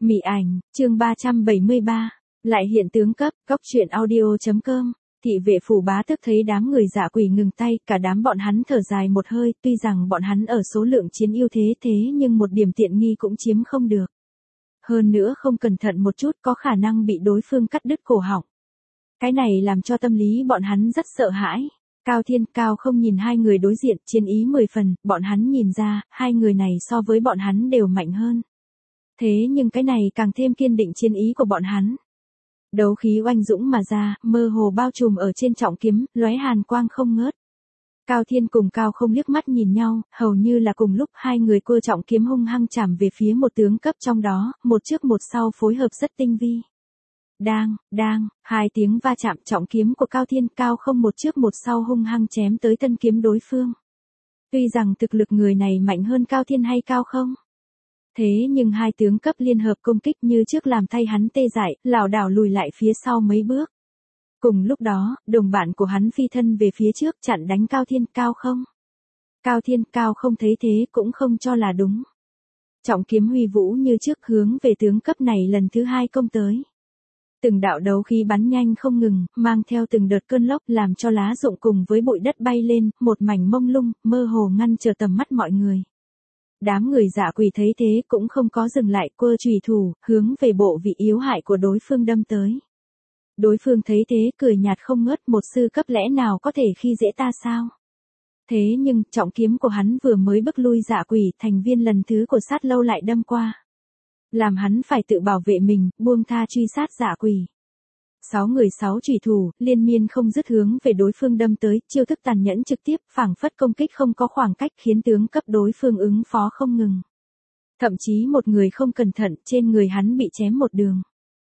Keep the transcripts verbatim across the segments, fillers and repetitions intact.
Mị ảnh, chương ba trăm bảy mươi ba. Lại hiện tướng cấp, góc truyện audio.com. Thị vệ phủ bá tức thấy đám người dạ quỷ ngừng tay, cả đám bọn hắn thở dài một hơi, tuy rằng bọn hắn ở số lượng chiến ưu thế thế nhưng một điểm tiện nghi cũng chiếm không được. Hơn nữa không cẩn thận một chút có khả năng bị đối phương cắt đứt cổ họng. Cái này làm cho tâm lý bọn hắn rất sợ hãi. Cao Thiên, Cao Không nhìn hai người đối diện, chiến ý mười phần, bọn hắn nhìn ra, hai người này so với bọn hắn đều mạnh hơn. Thế nhưng cái này càng thêm kiên định chiến ý của bọn hắn. Đấu khí oanh dũng mà ra, mơ hồ bao trùm ở trên trọng kiếm, lóe hàn quang không ngớt. Cao Thiên cùng Cao Không liếc mắt nhìn nhau, hầu như là cùng lúc hai người cua trọng kiếm hung hăng chạm về phía một tướng cấp trong đó, một trước một sau phối hợp rất tinh vi. Đang, đang, hai tiếng va chạm trọng kiếm của Cao Thiên, Cao Không một trước một sau hung hăng chém tới thân kiếm đối phương. Tuy rằng thực lực người này mạnh hơn Cao Thiên hay Cao Không. Thế nhưng hai tướng cấp liên hợp công kích như trước làm thay hắn tê dại, lảo đảo lùi lại phía sau mấy bước. Cùng lúc đó, đồng bạn của hắn phi thân về phía trước chặn đánh Cao Thiên, Cao Không. Cao Thiên, Cao Không thấy thế cũng không cho là đúng. Trọng kiếm huy vũ như trước hướng về tướng cấp này lần thứ hai công tới. Từng đạo đấu khí bắn nhanh không ngừng, mang theo từng đợt cơn lốc làm cho lá rụng cùng với bụi đất bay lên, một mảnh mông lung, mơ hồ ngăn trở tầm mắt mọi người. Đám người dạ quỷ thấy thế cũng không có dừng lại, quơ chùy thủ, hướng về bộ vị yếu hại của đối phương đâm tới. Đối phương thấy thế cười nhạt không ngớt, một sư cấp lẽ nào có thể khi dễ ta sao? Thế nhưng, trọng kiếm của hắn vừa mới bức lui dạ quỷ, thành viên lần thứ của sát lâu lại đâm qua. Làm hắn phải tự bảo vệ mình, buông tha truy sát dạ quỷ. Sáu người sáu chùy thủ, liên miên không dứt hướng về đối phương đâm tới, chiêu thức tàn nhẫn trực tiếp, phảng phất công kích không có khoảng cách khiến tướng cấp đối phương ứng phó không ngừng. Thậm chí một người không cẩn thận, trên người hắn bị chém một đường.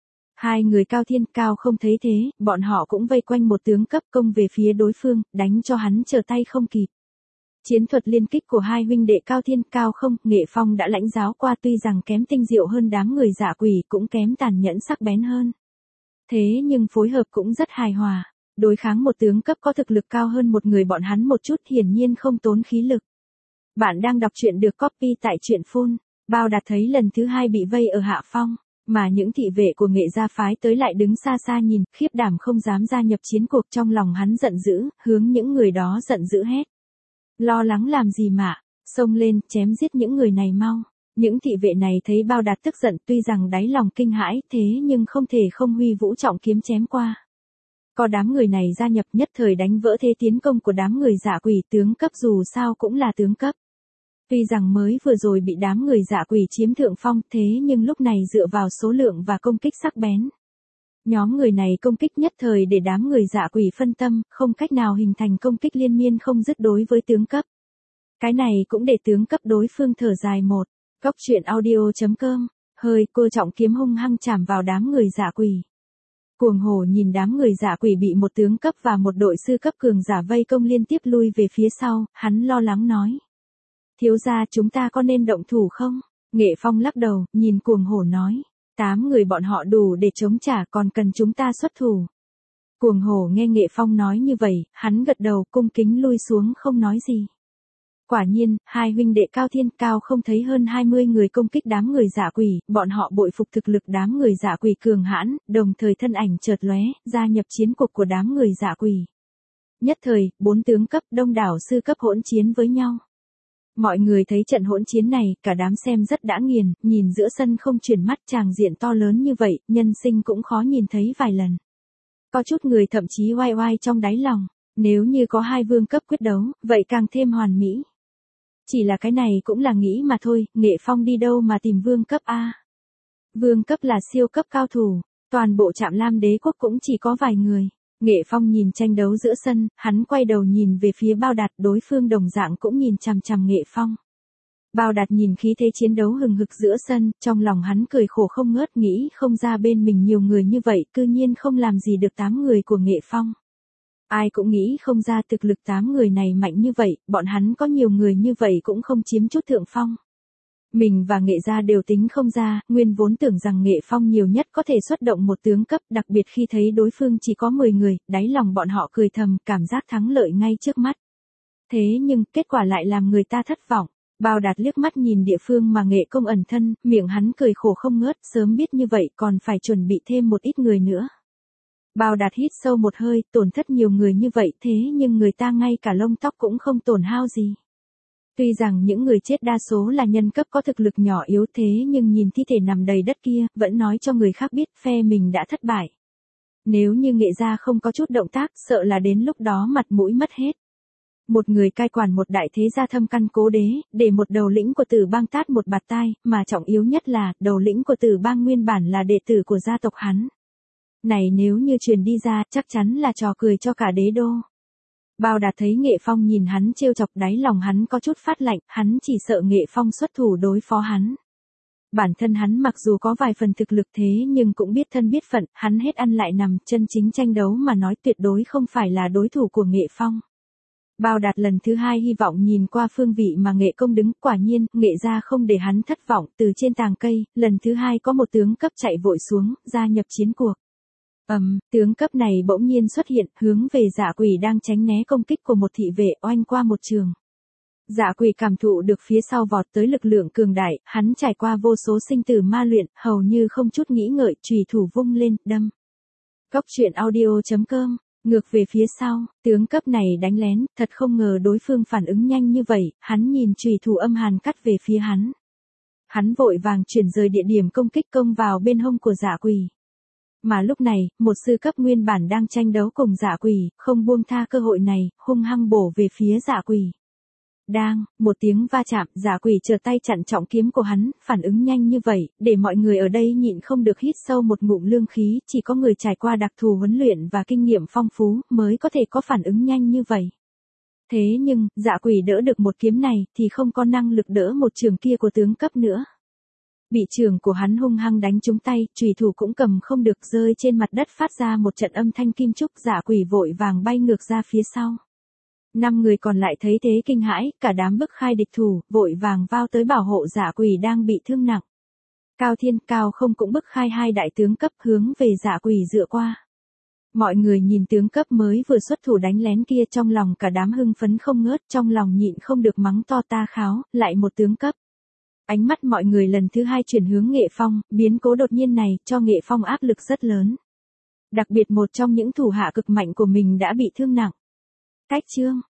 Hai người Cao Thiên, Cao Không thấy thế, bọn họ cũng vây quanh một tướng cấp công về phía đối phương, đánh cho hắn trở tay không kịp. Chiến thuật liên kích của hai huynh đệ Cao Thiên, Cao Không, Nghệ Phong đã lãnh giáo qua, tuy rằng kém tinh diệu hơn đám người dạ quỷ, cũng kém tàn nhẫn sắc bén hơn. Thế nhưng phối hợp cũng rất hài hòa, đối kháng một tướng cấp có thực lực cao hơn một người bọn hắn một chút hiển nhiên không tốn khí lực. Bạn đang đọc truyện được copy tại truyện phun, Bao Đạt thấy lần thứ hai bị vây ở hạ phong, mà những thị vệ của Nghệ gia phái tới lại đứng xa xa nhìn, khiếp đảm không dám gia nhập chiến cuộc, trong lòng hắn giận dữ, hướng những người đó giận dữ hét. Lo lắng làm gì mà, xông lên, chém giết những người này mau. Những thị vệ này thấy Bao Đạt tức giận, tuy rằng đáy lòng kinh hãi, thế nhưng không thể không huy vũ trọng kiếm chém qua. Có đám người này gia nhập nhất thời đánh vỡ thế tiến công của đám người dạ quỷ, tướng cấp dù sao cũng là tướng cấp. Tuy rằng mới vừa rồi bị đám người dạ quỷ chiếm thượng phong, thế nhưng lúc này dựa vào số lượng và công kích sắc bén. Nhóm người này công kích nhất thời để đám người dạ quỷ phân tâm, không cách nào hình thành công kích liên miên không dứt đối với tướng cấp. Cái này cũng để tướng cấp đối phương thở dài một. Góc truyện audio.com, hơi cô trọng kiếm hung hăng chạm vào đám người dạ quỷ. Cuồng hổ nhìn đám người dạ quỷ bị một tướng cấp và một đội sư cấp cường giả vây công liên tiếp lui về phía sau, hắn lo lắng nói. Thiếu gia, chúng ta có nên động thủ không? Nghệ Phong lắc đầu, nhìn cuồng hổ nói. Tám người bọn họ đủ để chống trả, còn cần chúng ta xuất thủ. Cuồng hổ nghe Nghệ Phong nói như vậy, hắn gật đầu cung kính lui xuống không nói gì. Quả nhiên, hai huynh đệ Cao Thiên, Cao Không thấy hơn hai mươi người công kích đám người dạ quỷ, bọn họ bội phục thực lực đám người dạ quỷ cường hãn, đồng thời thân ảnh chợt lóe, gia nhập chiến cuộc của đám người dạ quỷ. Nhất thời, bốn tướng cấp đông đảo sư cấp hỗn chiến với nhau. Mọi người thấy trận hỗn chiến này, cả đám xem rất đã nghiền, nhìn giữa sân không chuyển mắt, tràng diện to lớn như vậy, nhân sinh cũng khó nhìn thấy vài lần. Có chút người thậm chí oai oai trong đáy lòng, nếu như có hai vương cấp quyết đấu, vậy càng thêm hoàn mỹ. Chỉ là cái này cũng là nghĩ mà thôi, Nghệ Phong đi đâu mà tìm vương cấp a? Vương cấp là siêu cấp cao thủ, toàn bộ Trạm Lam Đế quốc cũng chỉ có vài người. Nghệ Phong nhìn tranh đấu giữa sân, hắn quay đầu nhìn về phía Bao Đạt, đối phương đồng dạng cũng nhìn chằm chằm Nghệ Phong. Bao Đạt nhìn khí thế chiến đấu hừng hực giữa sân, trong lòng hắn cười khổ không ngớt, nghĩ không ra bên mình nhiều người như vậy, cư nhiên không làm gì được tám người của Nghệ Phong. Ai cũng nghĩ không ra thực lực tám người này mạnh như vậy, bọn hắn có nhiều người như vậy cũng không chiếm chút thượng phong. Mình và Nghệ gia đều tính không ra, nguyên vốn tưởng rằng Nghệ Phong nhiều nhất có thể xuất động một tướng cấp, đặc biệt khi thấy đối phương chỉ có mười người, đáy lòng bọn họ cười thầm, cảm giác thắng lợi ngay trước mắt. Thế nhưng, kết quả lại làm người ta thất vọng. Bao Đạt liếc mắt nhìn địa phương mà Nghệ Công ẩn thân, miệng hắn cười khổ không ngớt, sớm biết như vậy còn phải chuẩn bị thêm một ít người nữa. Bao Đạt hít sâu một hơi, tổn thất nhiều người như vậy thế nhưng người ta ngay cả lông tóc cũng không tổn hao gì. Tuy rằng những người chết đa số là nhân cấp có thực lực nhỏ yếu thế nhưng nhìn thi thể nằm đầy đất kia, vẫn nói cho người khác biết phe mình đã thất bại. Nếu như Nghệ gia không có chút động tác, sợ là đến lúc đó mặt mũi mất hết. Một người cai quản một đại thế gia thâm căn cố đế, để một đầu lĩnh của Tử Bang tát một bạt tai, mà trọng yếu nhất là, đầu lĩnh của Tử Bang nguyên bản là đệ tử của gia tộc hắn. Này nếu như truyền đi ra, chắc chắn là trò cười cho cả đế đô. Bao Đạt thấy Nghệ Phong nhìn hắn trêu chọc, đáy lòng hắn có chút phát lạnh, hắn chỉ sợ Nghệ Phong xuất thủ đối phó hắn. Bản thân hắn mặc dù có vài phần thực lực thế nhưng cũng biết thân biết phận, hắn hết ăn lại nằm, chân chính tranh đấu mà nói tuyệt đối không phải là đối thủ của Nghệ Phong. Bao Đạt lần thứ hai hy vọng nhìn qua phương vị mà Nghệ Công đứng, quả nhiên, Nghệ gia không để hắn thất vọng, từ trên tàng cây, lần thứ hai có một tướng cấp chạy vội xuống, gia nhập chiến cuộc. Ầm, um, tướng cấp này bỗng nhiên xuất hiện, hướng về Dạ Quỷ đang tránh né công kích của một thị vệ, oanh qua một trường. Dạ Quỷ cảm thụ được phía sau vọt tới lực lượng cường đại, hắn trải qua vô số sinh tử ma luyện, hầu như không chút nghĩ ngợi, chùy thủ vung lên, đâm. Cốc truyện audio chấm com. Ngược về phía sau, tướng cấp này đánh lén, thật không ngờ đối phương phản ứng nhanh như vậy, hắn nhìn chùy thủ âm hàn cắt về phía hắn. Hắn vội vàng chuyển rời địa điểm công kích công vào bên hông của Dạ Quỷ. Mà lúc này, một sư cấp nguyên bản đang tranh đấu cùng Dạ Quỷ, không buông tha cơ hội này, hung hăng bổ về phía Dạ Quỷ. Đang, một tiếng va chạm, Dạ Quỷ trở tay chặn trọng kiếm của hắn, phản ứng nhanh như vậy, để mọi người ở đây nhịn không được hít sâu một ngụm lương khí, chỉ có người trải qua đặc thù huấn luyện và kinh nghiệm phong phú, mới có thể có phản ứng nhanh như vậy. Thế nhưng, Dạ Quỷ đỡ được một kiếm này, thì không có năng lực đỡ một trường kia của tướng cấp nữa. Bị trường của hắn hung hăng đánh trúng tay, chùy thủ cũng cầm không được, rơi trên mặt đất phát ra một trận âm thanh kim trúc, Dạ Quỷ vội vàng bay ngược ra phía sau. Năm người còn lại thấy thế kinh hãi, cả đám bức khai địch thủ, vội vàng vào tới bảo hộ Dạ Quỷ đang bị thương nặng. Cao Thiên, Cao Không cũng bức khai hai đại tướng cấp hướng về Dạ Quỷ dựa qua. Mọi người nhìn tướng cấp mới vừa xuất thủ đánh lén kia, trong lòng cả đám hưng phấn không ngớt, trong lòng nhịn không được mắng to ta kháo, lại một tướng cấp. Ánh mắt mọi người lần thứ hai chuyển hướng Nghệ Phong, biến cố đột nhiên này cho Nghệ Phong áp lực rất lớn. Đặc biệt một trong những thủ hạ cực mạnh của mình đã bị thương nặng. Cách chương